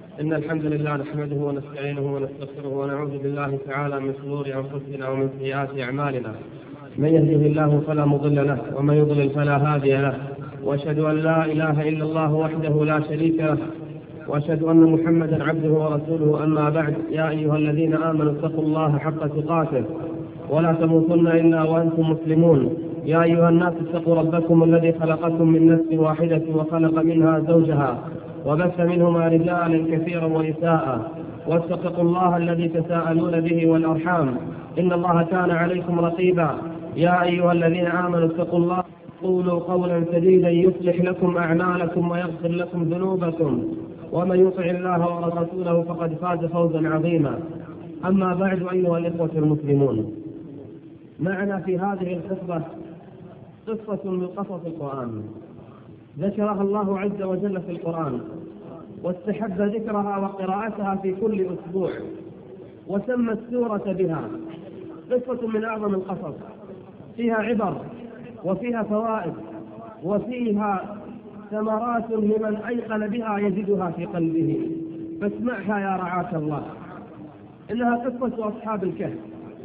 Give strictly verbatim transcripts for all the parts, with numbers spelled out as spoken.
إن الحمد لله نحمده ونستعينه ونستغفره ونعوذ بالله تعالى من شرور أنفسنا ومن سيئات أعمالنا. من يهده الله فلا مضل له ومن يضلل فلا هادي له، وأشهد أن لا إله إلا الله وحده لا شريك له، وأشهد أن محمدا عبده ورسوله. أما بعد، يا أيها الذين آمنوا اتقوا الله حق تقاته ولا تموتن إلا وأنتم مسلمون. يا أيها الناس اتقوا ربكم الذي خلقكم من نفس واحدة وخلق منها زوجها وبث منهما رجالا كثيرا ونساء، واتقوا الله الذي تساءلون به والأرحام إن الله كان عليكم رقيبا. يا أيها الذين آمنوا اتقوا الله قولوا قولا سديدا يصلح لكم أعمالكم ويغفر لكم ذنوبكم، ومن يطع الله ورسوله فقد فاز فوزا عظيما. أما بعد، أيها الإخوة المسلمون، معنا في هذه الخطبة قصة من قصص القرآن ذكرها الله عز وجل في القرآن، واستحب ذكرها وقراءتها في كل أسبوع، وسمى السورة بها. قصة من أعظم القصص، فيها عبر وفيها فوائد وفيها ثمرات لمن أيقن بها يجدها في قلبه، فاسمعها يا رعاك الله. إنها قصة أصحاب الكهف.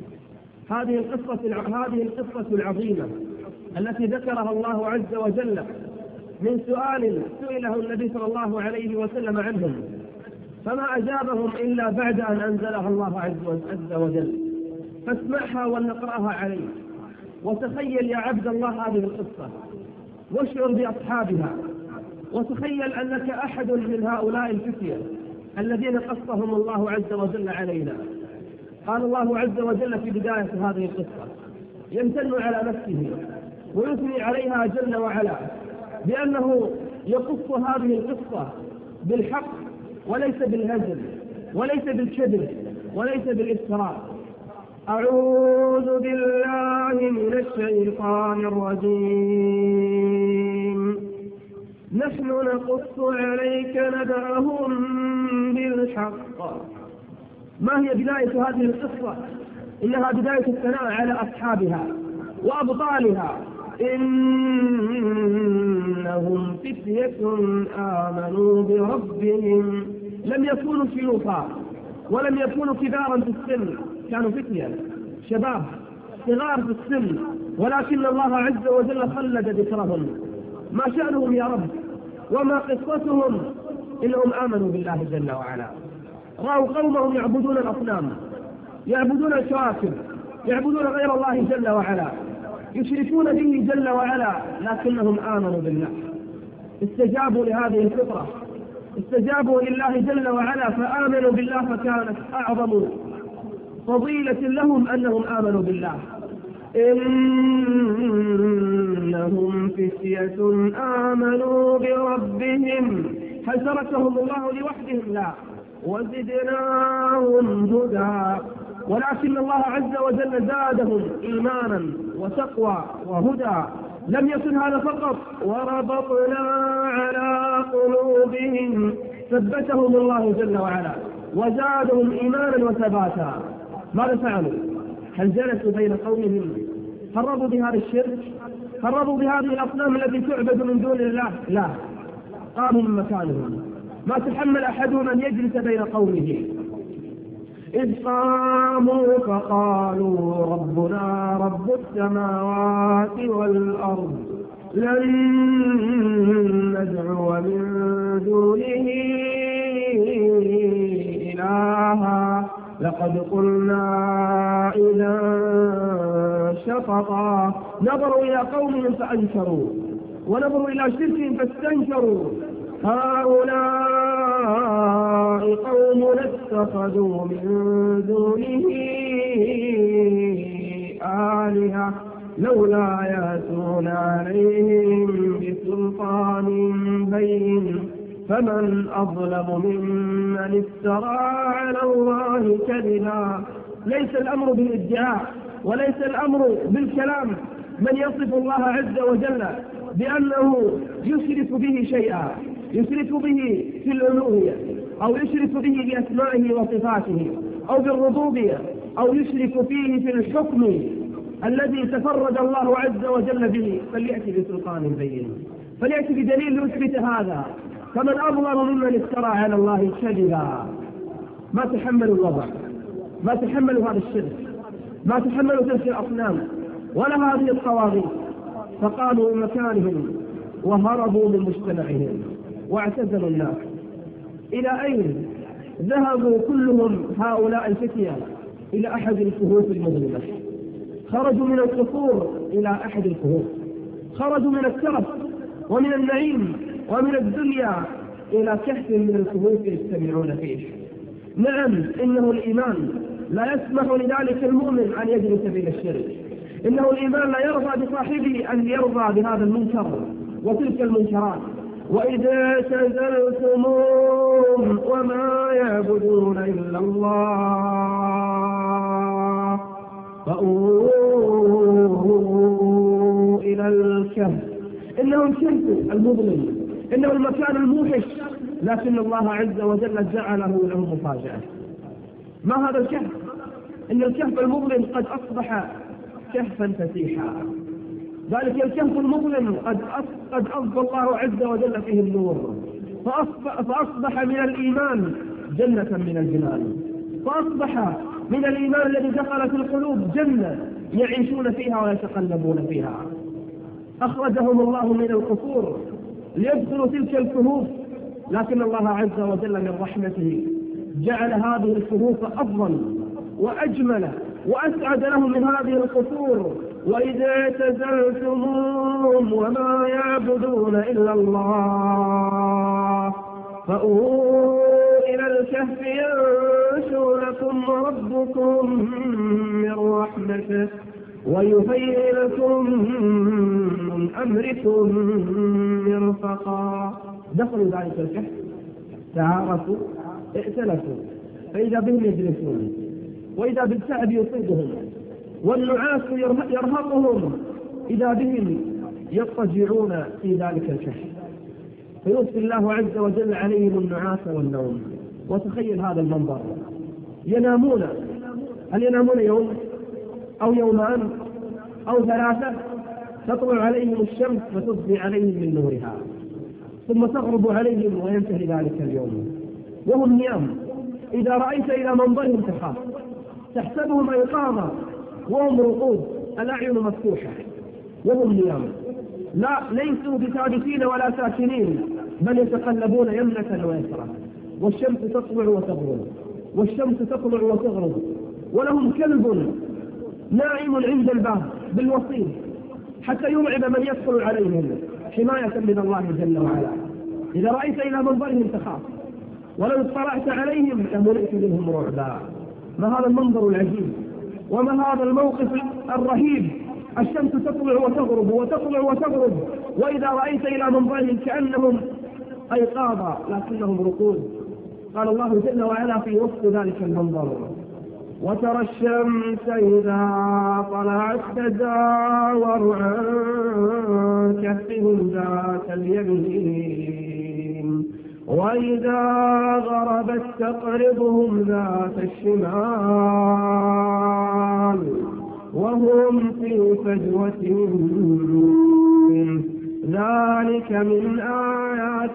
هذه القصة هذه القصة العظيمة التي ذكرها الله عز وجل من سؤال سئله النبي صلى الله عليه وسلم عنهم، فما أجابهم إلا بعد أن أنزلها الله عز وجل. فاسمعها ولنقرأها عليه، وتخيل يا عبد الله هذه القصة، واشعر بأصحابها، وتخيل أنك أحد من هؤلاء الفتية الذين قصهم الله عز وجل علينا. قال الله عز وجل في بداية هذه القصة يمتن على نفسه ويثني عليها جل وعلا بأنه يقص هذه القصة بالحق وليس بالهزل وليس بالكذب وليس بالافتراء. أعوذ بالله من الشيطان الرجيم. نحن نقص عليك نبأهم بالحق. ما هي بداية هذه القصة؟ إنها بداية الثناء على أصحابها وأبطالها. إنهم فتية آمنوا بربهم. لم يكونوا شيوخا ولم يكونوا كبارا في السن، كانوا فتية شباب صغار في السن، ولكن الله عز وجل خلد ذكرهم. ما شأنهم يا رب وما قصتهم؟ إنهم آمنوا بالله جل وعلا. رأوا قومهم يعبدون الأصنام، يعبدون الكواكب، يعبدون غير الله جل وعلا، يشركون به جل وعلا، لكنهم آمنوا بالله. استجابوا لهذه الفطرة، استجابوا لله جل وعلا فآمنوا بالله، فكانت أعظم فضيلة لهم أنهم آمنوا بالله. إنهم فتية آمنوا بربهم. هل تركهم الله لوحدهم؟ لا، وزدناهم هدى. ولكن الله عز وجل زادهم إيمانا وتقوى وهدى. لم يكن هذا فقط، وربطنا على قلوبهم. ثبتهم الله جل وعلا وزادهم إيمانا وثباتا. ماذا فعلوا؟ هل جلسوا بين قومهم؟ هل رضوا بهذا الشرك؟ هل رضوا بهذه الأصنام التي تعبد من دون الله؟ لا، قاموا من مكانهم. ما تحمل أحدهم أن يجلس بين قومه. إذ قاموا فقالوا ربنا رب السماوات والأرض لن ندعو من دونه إلها لقد قلنا إذا شططا. نظروا إلى قومهم فأنكروا، ونظروا إلى شركهم فاستنكروا. هؤلاء قوم اتخذوا من دونه آلهة لولا يأتون عليهم بسلطان بين فمن أظلم ممن افترى على الله كذبا. ليس الأمر بالادعاء وليس الأمر بالكلام. من يصف الله عز وجل بأنه يشرك به شيئا، يشرك به في الألوهية، أو يشرك به بأسمائه وصفاته، أو بالربوبية، أو يشرك فيه في الحكم الذي تفرد الله عز وجل به، فليأتي بسلطان بين، فليأتي بدليل يثبت هذا. فمن أظلم ممن افترى على الله كذبا. ما تحملوا الوضع، ما تحملوا هذا الشرك، ما تحملوا تلك الأصنام ولا هذه الطواغيت، فقاموا من مكانهم وهربوا من مجتمعهم واعتزلوا الناس. إلى أين ذهبوا كلهم هؤلاء الفتية؟ إلى أحد الكهوف المظلمة، خرجوا من القصور إلى أحد الكهوف، خرجوا من الترف ومن النعيم ومن الدنيا إلى كهف من الكهوف يجتمعون فيه. نعم، إنه الإيمان لا يسمح لذلك المؤمن أن يجري سبيل الشرك، إنه الإيمان لا يرضى بصاحبه أن يرضى بهذا المنكر وتلك المنكرات. وإذا اعتزلتموهم وما يعبدون إلا الله فأووا إلى الكهف. إنه الكهف المظلم، إنه المكان الموحش، لكن الله عز وجل جعله له مفاجأة. ما هذا الكهف؟ إن الكهف المظلم قد أصبح كهفا فسيحا. ذلك الكهف المظلم قد قد أضفى الله عز وجل فيه النور، فأصبح, فأصبح من الإيمان جنة من الجنان، فأصبح من الإيمان الذي دخل في القلوب جنة يعيشون فيها ويتقلبون فيها. أخرجهم الله من القصور ليدخلوا تلك الكهوف، لكن الله عز وجل من رحمته جعل هذه الكهوف أفضل وأجمل وأسعد لهم من هذه القصور. وإذا اعتزلتموهم وما يعبدون إلا الله فأووا إلى الكهف ينشر لكم ربكم من رحمته ويهيئ لكم من أمركم مرفقا. دخلوا ذلك الكهف، تعارفوا، ائتلفوا، فإذا بهم يجلسون، وإذا بالتعب يصيبهم، والنعاس يرهقهم، إذا بهم يضطجعون في ذلك الكهف، فيرسل الله عز وجل عليهم النعاس والنوم. وتخيل هذا المنظر، ينامون، هل ينامون يوم أو يومان أو ثلاثة؟ تطلع عليهم الشمس وتضفي عليهم من نورها، ثم تغرب عليهم وينتهي ذلك اليوم وهم نيام. إذا رأيت إلى منظرهم تخاف، تحسبهم أيقاظا وهم رقود، الأعين مفتوحة وهم نيام، لا ليسوا بثابتين ولا ساكنين، بل يتقلبون يمنة ويسرى، والشمس تطلع وتغرب، والشمس تطلع وتغرب، ولهم كلب نائم عند الباب بالوصيد حتى يرعب من يدخل عليهم حماية من الله جل وعلا. إذا رأيت إلى منظرهم تخاف، ولو اطلعت عليهم لملئت منهم رعبا. ما هذا المنظر العجيب، وما هذا الموقف الرهيب، الشمس تطلع وتغرب وتطلع وتغرب، وإذا رأيت إلى منظرهم كأنهم أيقاظا لكنهم رقود. قال الله جل وعلا في وصف ذلك المنظر: وترى الشمس إذا طلعت تزاور عن كهفهم ذات اليمين وإذا غربت تقرضهم ذات الشمال وهم في فجوة منه. ذلك من آيات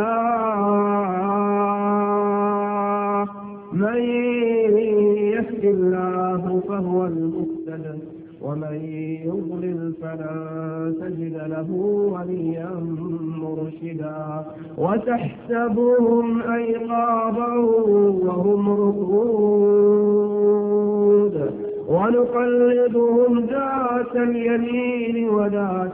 الله من يهد الله فهو المهتد ومن يضلل فلا تجد له وليا مرشدا. وتحسبهم أيقاظا وهم رقود ونقلبهم ذات اليمين وذات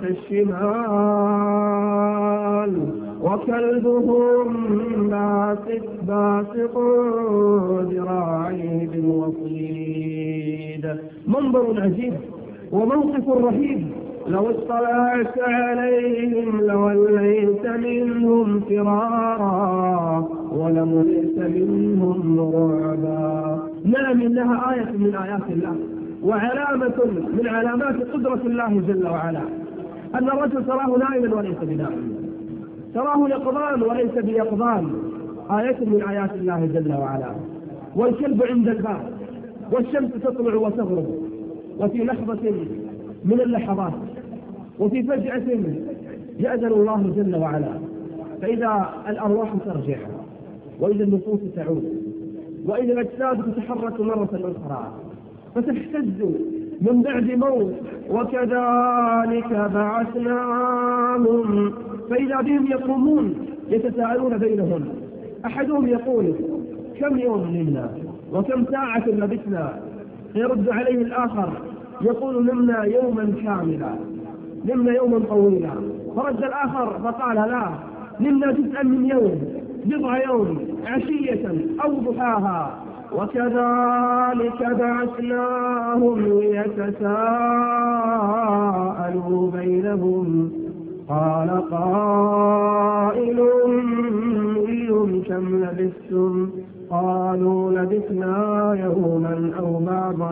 الشمال وكلبهم باسط باسط ذراعيه بالوصيد. منظر عجيب وموقف رهيب، لو اطلعت عليهم لوليت منهم فرارا ولملئت منهم رعبا. نعم، إنها آية من آيات الله وعلامة من علامات قدرة الله جل وعلا، أن الرجل تراه نائما وليس بنائم، تراه يقظان وليس بيقظان، آية من آيات الله جل وعلا. والكلب عند الباب، والشمس تطلع وتغرب، وفي لحظة من اللحظات وفي فجأة يأذن الله جل وعلا فإذا الأرواح ترجع وإذا النفوس تعود وإذا الأجساد تتحرك مرة أخرى فتهتز من بعد موت، وكذلك بعثناهم، فإذا بهم يقومون يتساءلون بينهم، أحدهم يقول كم يوم نمنا وكم ساعة لبثنا، يرد عليه الآخر يقول نمنا يوما كاملا، نمنا يوما طويلا، فرد الآخر فقال لا، نمنا جزءا من يوم، بضع يوم، عشية أو ضحاها، وكذلك بعثناهم ليتساءلوا بينهم، قال قائل منهم كم لبثتم، قالوا لبثنا يوما أو بعض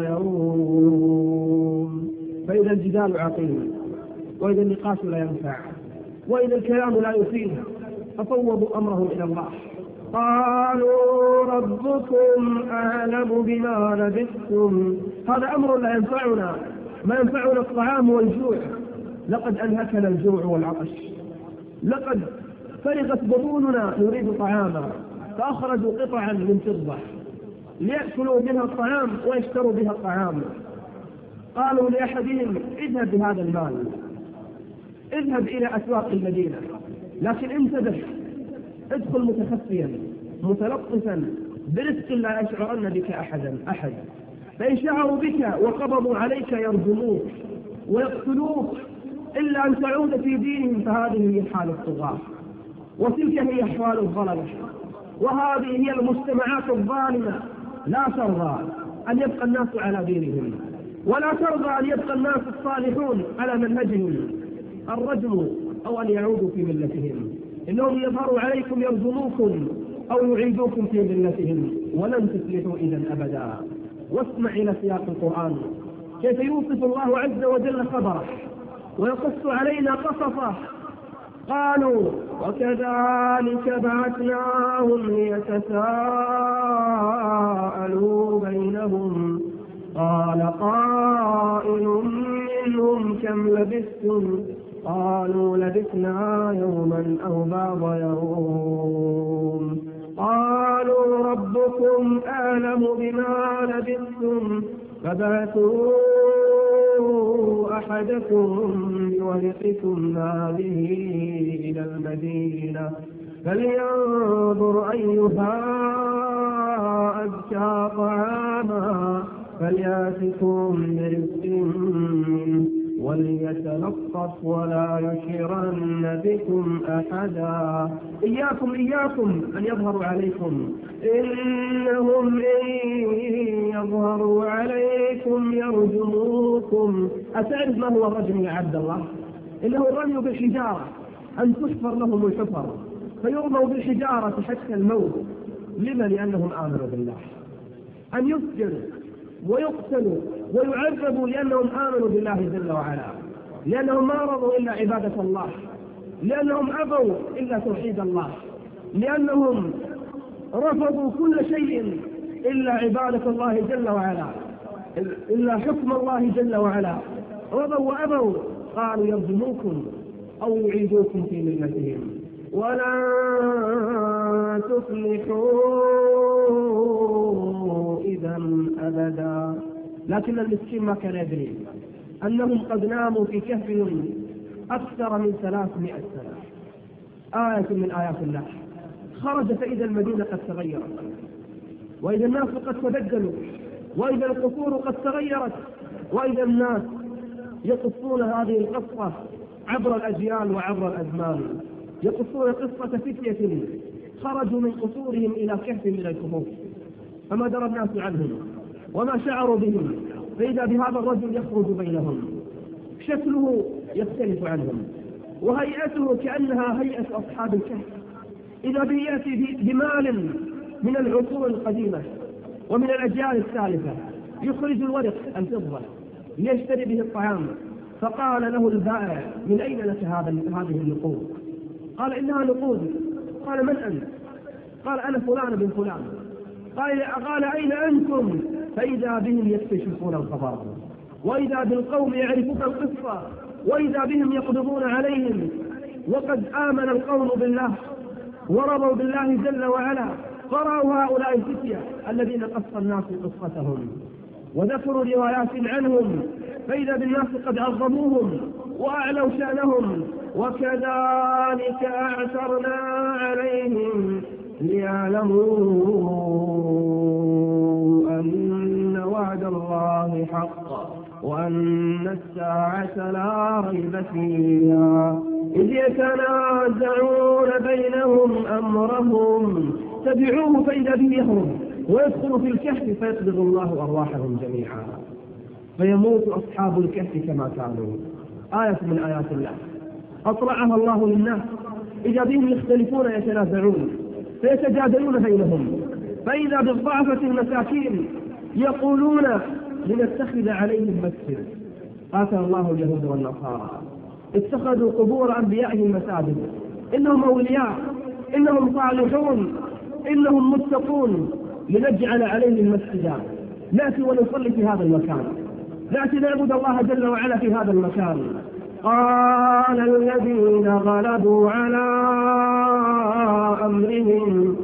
يوم. فإذا الجدال عقيم، وإذا النقاش لا ينفع، وإذا الكلام لا يفيد، ففوضوا أمرهم إلى الله، قالوا ربكم أعلم بما لبثتم. هذا أمر لا ينفعنا، ما ينفعنا الطعام والجوع، لقد أنهكنا الجوع والعطش، لقد فرغت بطوننا نريد طعاما، فأخرجوا قطعا من فضة ليأكلوا بها الطعام ويشتروا بها الطعام. قالوا لأحدهم اذهب بهذا المال، اذهب إلى أسواق المدينة، لكن انتبه، ادخل متخفيا متلطفا برزق لا يشعرن بك أحدا أحد، فإن شعروا بك وقبضوا عليك يرجموك ويقتلوك إلا أن تعود في دينهم، فهذه هي حال الطغاة، وتلك هي أحوال الظلمة، وهذه هي المجتمعات الظالمة. لا ترضى أن يبقى الناس على دينهم، ولا ترضى أن يبقى الناس الصالحون على منهجهم، الرجم أو أن يعودوا في ملتهم، إنهم يظهروا عليكم يرجموكم أو يعيدوكم في ملتهم، ولن تفلحوا إذا أبدا. واسمع إلى سياق القرآن كيف يوصف الله عز وجل خبره ويقص علينا قصصه. قالوا وكذلك بعثناهم ليتساءلوا بينهم، قال قائل منهم كم لبثتم، قالوا لبثنا يوما أو بعض يوم، قالوا ربكم أعلم بما لبثتم، فبعثوا أحدكم بورقكم هذه إلى المدينة فلينظر أيها أزكى طعاما فليأتكم برزق منه وليتلطف ولا يشعرن بكم أحدا. إياكم إياكم أن يظهروا عليكم، إنهم إن يظهروا عليكم يرجموكم. أتعرف ما هو الرجم يا عبد الله؟ إنه الرمي بالحجارة، أن تحفر لهم الحفر فيرموا بالحجارة حتى الموت. لما؟ لأنهم آمنوا بالله. أن يسجنوا ويقتلوا ويعذبوا لأنهم آمنوا بالله جل وعلا، لأنهم ما رضوا إلا عبادة الله، لأنهم أبوا إلا توحيد الله، لأنهم رفضوا كل شيء إلا عبادة الله جل وعلا، إلا حكم الله جل وعلا، رضوا وأبوا. قالوا يرجموكم أو يعيدوكم في ملتهم ولن تفلحوا إذا أبدا. لكن المسكين ما كان يدري أنهم قد ناموا في كهفهم أكثر من ثلاثمائة سنة. آية من آيات الله. خرج فإذا المدينة قد تغيرت، وإذا الناس قد تبدلوا، وإذا القصور قد تغيرت، وإذا الناس يقصون هذه القصة عبر الأجيال وعبر الأزمان، يقصون قصة فتية خرجوا من قصورهم إلى كهف من الكهوف، فما درى الناس عنهم وما شعروا بهم، فإذا بهذا الرجل يخرج بينهم، شكله يختلف عنهم، وهيئته كأنها هيئة أصحاب الكهف، إذا به يأتي بمال من العصور القديمة ومن الأجيال السالفة، يخرج الورق الفضة ليشتري به الطعام. فقال له البائع من أين لك هذه النقود؟ قال إنها نقود. قال من أنت؟ قال أنا فلان بن فلان. قال, قال أين أنتم؟ فإذا بهم يكتشفون الخبر، وإذا بالقوم يعرفون القصة، وإذا بهم يقبضون عليهم، وقد آمن القوم بالله ورضوا بالله جل وعلا، قرأوا هؤلاء الفتية الذين قص الناس قصتهم وذكروا روايات عنهم، فإذا بالناس قد عظموهم وأعلوا شأنهم. وكذلك أعثرنا عليهم ليعلموا أن وعد الله حق وأن الساعة لا ريب فيها، إذ يتنازعون بينهم أمرهم تبعوه فإذا به يهرب ويدخل في الكهف فيقبض الله أرواحهم جميعا فيموت أصحاب الكهف كما كانوا. آية من آيات الله أطلعها الله للناس، إذا بهم يختلفون يتنازعون فيتجادلون بينهم، فإذا بالضعفة المساكين يقولون لنتخذ عليهم مسجد. قاتل الله اليهود والنصارى، اتخذوا قبور أنبيائهم مساجد، إنهم أولياء، إنهم صالحون، إنهم متقون، لنجعل عليهم مسجدا. نأتي ونصلي في هذا المكان، نأتي نعبد الله جل وعلا في هذا المكان. قال الذين غلبوا على أمرهم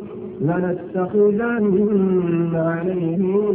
لنتخذن عليهم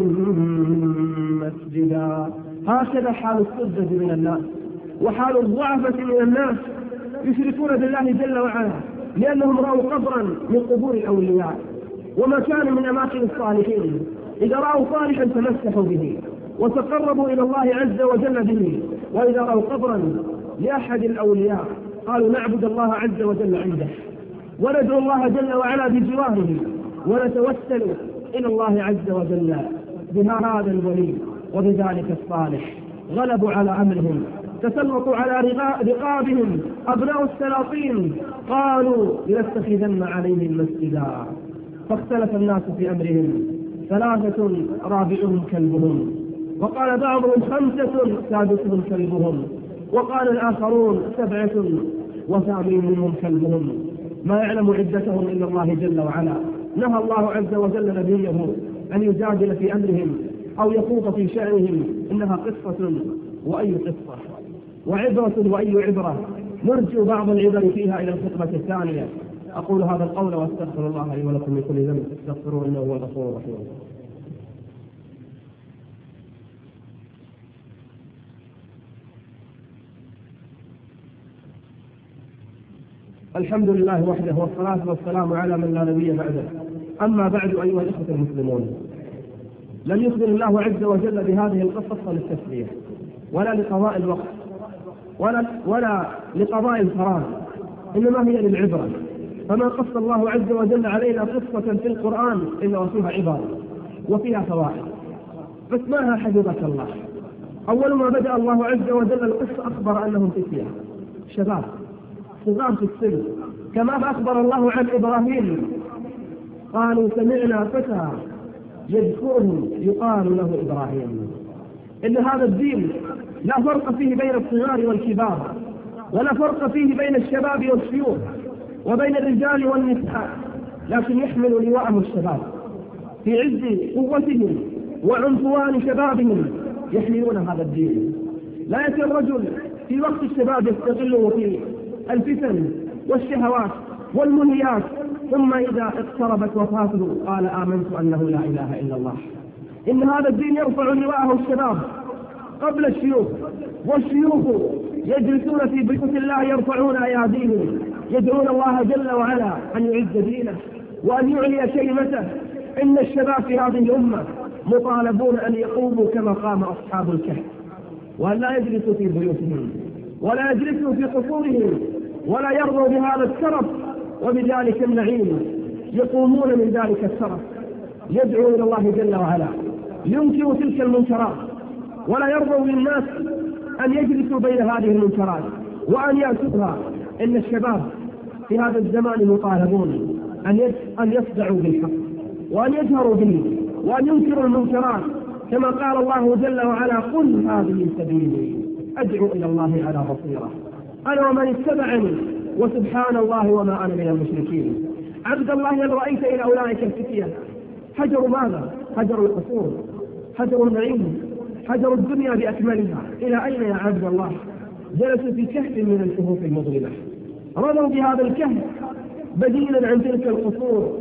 مسجدا. هكذا حال السذج من الناس وحال الضعفة من الناس، يشركون بالله جل وعلا لأنهم رأوا قبرا من قبور الأولياء ومكان من أماكن الصالحين، إذا رأوا صالحا تمسحوا به وتقربوا إلى الله عز وجل به، وإذا رأوا قبرا لأحد الأولياء قالوا نعبد الله عز وجل عنده وندعو الله جل وعلا بجواره ونتوسل إلى الله عز وجل بهذا الولي وبذلك الصالح. غلبوا على أمرهم، تسلطوا على رقابهم أبناء السلاطين، قالوا لنتخذن عليهم مسجدا. فاختلف الناس في أمرهم، ثلاثة رابعهم كلبهم، وقال بعضهم خمسة سادسهم كلبهم، وقال الآخرون سبعة وثامنهم كلبهم، ما يعلم عدتهم إلا الله جل وعلا. نهى الله عز وجل نبيه أن يجادل في أمرهم أو يخوض في شأنهم، إنها قصة وأي قصة وعبرة وأي عبرة، نرجو بعض العبر فيها إلى الخطبة الثانية. أقول هذا القول وأستغفر الله لي ولكم من كل ذنب فاستغفروه إنه هو الغفور الرحيم. الحمد لله وحده والصلاة والسلام على من لا نبي بعده. أما بعد أيها الإخوة المسلمون، لم يخبر الله عز وجل بهذه القصة للتسلية ولا لقضاء الوقت ولا, ولا لقضاء الفراغ، إنما هي للعبرة. فما قص الله عز وجل علينا قصة في القرآن إلا وفيها عبر وفيها فوائد، فاسمعها حفظك الله. أول ما بدأ الله عز وجل القصة أخبر أنهم فتية شباب صغار في السن، كما أخبر الله عن إبراهيم قالوا سمعنا فتى يذكرهم يقال له إبراهيم. إن هذا الدين لا فرق فيه بين الصغار والكبار، ولا فرق فيه بين الشباب والشيوخ وبين الرجال والنساء، لكن يحمل لواءه الشباب في عز قوتهم وعنفوان شبابهم يحملون هذا الدين. لا يأتي الرجل في وقت الشباب يستغله في الفتن والشهوات والمنهيات، ثم إذا اقتربت وفاته قال آمنت أنه لا إله إلا الله. إن هذا الدين يرفع لواءه الشباب قبل الشيوخ، والشيوخ يجلسون في بيوت الله يرفعون أياديهم يدعون الله جل وعلا أن يعز دينه وأن يعلي كلمته. إن الشباب في هذه الأمة مطالبون أن يقوموا كما قام أصحاب الكهف، وأن لا يجلسوا في بيوتهم ولا يجلسوا في قصورهم ولا يرضوا بهذا الترف وبذلك النعيم، يقومون من ذلك الترف يدعو إلى الله جل وعلا، ينكروا تلك المنكرات ولا يرضوا للناس أن يجلسوا بين هذه المنكرات وأن يأتوها. إن الشباب في هذا الزمان مطالبون أن يصدعوا بالحق وأن يجهروا به وأن ينكروا المنكرات، كما قال الله جل وعلا قل هذه سبيلي أدعو إلى الله على بصيرة أنا ومن اتبعني وسبحان الله وما أنا من المشركين. عبد الله هل رأيت إلى أولئك الفتية حجروا ماذا؟ حجروا القصور، حجروا النعيم، حجروا الدنيا بأكملها. إلى أين يا عبد الله؟ جلسوا في كهف من الكهوف المظلمة، رضوا بهذا الكهف بديلا عن تلك القصور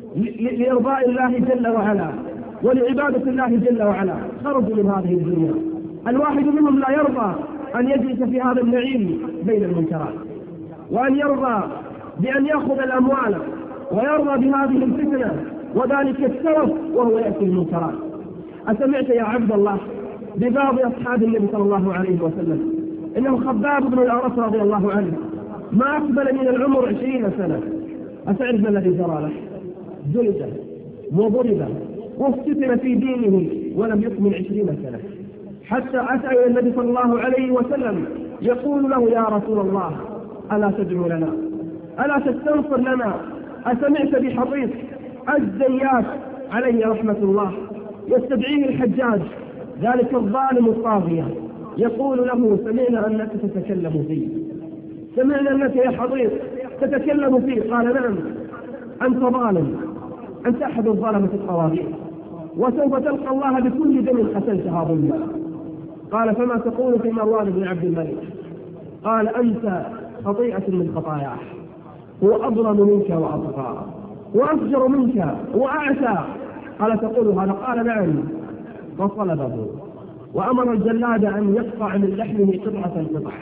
لإرضاء الله جل وعلا ولعبادة الله جل وعلا، خرجوا من هذه الدنيا. الواحد منهم لا يرضى أن يجلس في هذا النعيم بين المنكرات، وأن يرضى بأن يأخذ الأموال، ويرضى بهذه الفتنة وذلك السرف وهو يأتي المنكرات. أسمعت يا عبد الله ببعض أصحاب النبي صلى الله عليه وسلم إنه خباب بن الأرس رضي الله عنه ما أقبل من العمر عشرين سنة، أتعرف ما الذي جرى له؟ جلد وضرب وافتتن في دينه ولم يكمل عشرين سنة، حتى أتى إلى النبي صلى الله عليه وسلم يقول له يا رسول الله ألا تدعو لنا، ألا تستنصر لنا؟ أسمعت بحضيض الزيات عليه رحمة الله يستدعيه الحجاج ذلك الظالم الطاغية يقول له سمعنا أنك تتكلم فيه، سمعنا أنك يا حضيض تتكلم فيه. قال نعم، أنت ظالم، أنت أحد الظلمة الطواغيت، وسوف تلقى الله بكل دم قتلتها ظلما. قال فما تقول في مروان بن عبد الملك؟ قال أنت خطيئة من خطاياه، هو أظلم منك وأطغى وأفجر منك وأعتى. قال تقول هذا؟ قال نعم. فصلبه وأمر الجلاد أن يقطع من لحمه قطعة قطعة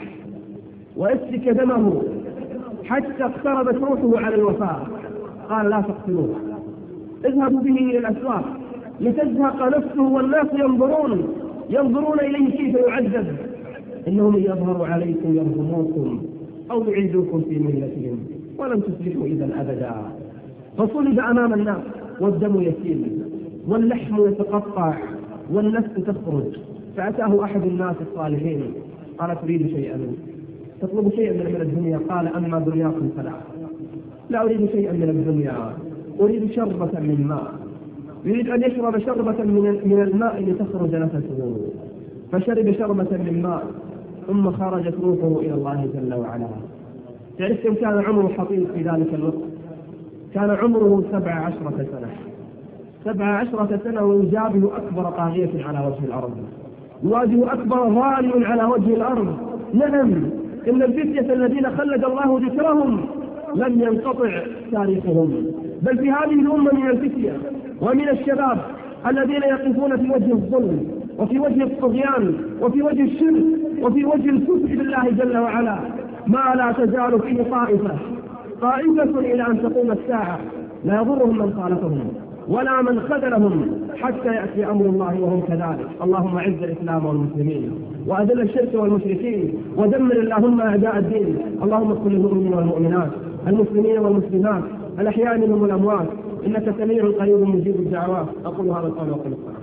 ويسفك دمه حتى اقتربت روحه على الوفاة. قال لا تقتلوه، اذهبوا به إلى الأسواق لتزهق نفسه والناس ينظرون ينظرون إليه كيف يعذب، إنهم يظهروا عليكم يرجموكم أو يعيدوكم في ملتهم ولم تفلحوا إذا أبدا. فصلب أمام الناس والدم يسيل واللحم يتقطع والنفس تخرج. فأتاه أحد الناس الصالحين قال تريد شيئا، تطلب شيئا من الدنيا؟ قال أما دنياكم فلا، لا أريد شيئا من الدنيا، أريد شربة من ماء. يريد أن يشرب شربة من الماء لتخرج نفسه، فشرب شربة من ماء ثم خرجت روحه إلى الله جل وعلا. تعرف كم كان عمره حطيب في ذلك الوقت؟ كان عمره سبع عشرة سنة، سبع عشرة سنة ويجابه أكبر طاغية على وجه الأرض، يواجه أكبر ظالم على وجه الأرض. نعم، إن الفتية الذين خلد الله ذكرهم لم ينقطع تاريخهم، بل في هذه الأمة من الفتية ومن الشباب الذين يقفون في وجه الظلم وفي وجه الطغيان وفي وجه الشرك وفي وجه الكفر بالله جل وعلا ما لا تزال فيه طائفة طائفة إلى أن تقوم الساعة، لا يضرهم من خالفهم ولا من خذلهم حتى يأتي أمر الله وهم كذلك. اللهم أعز الإسلام والمسلمين وأذل الشرك والمشركين ودمر اللهم أعداء الدين. اللهم اغفر للمؤمنين والمؤمنات المسلمين والمسلمات الأحياء منهم والأموات، إنك سميع قريب مجيب الدعوات. أقول هذا القول وأقول الصلاة.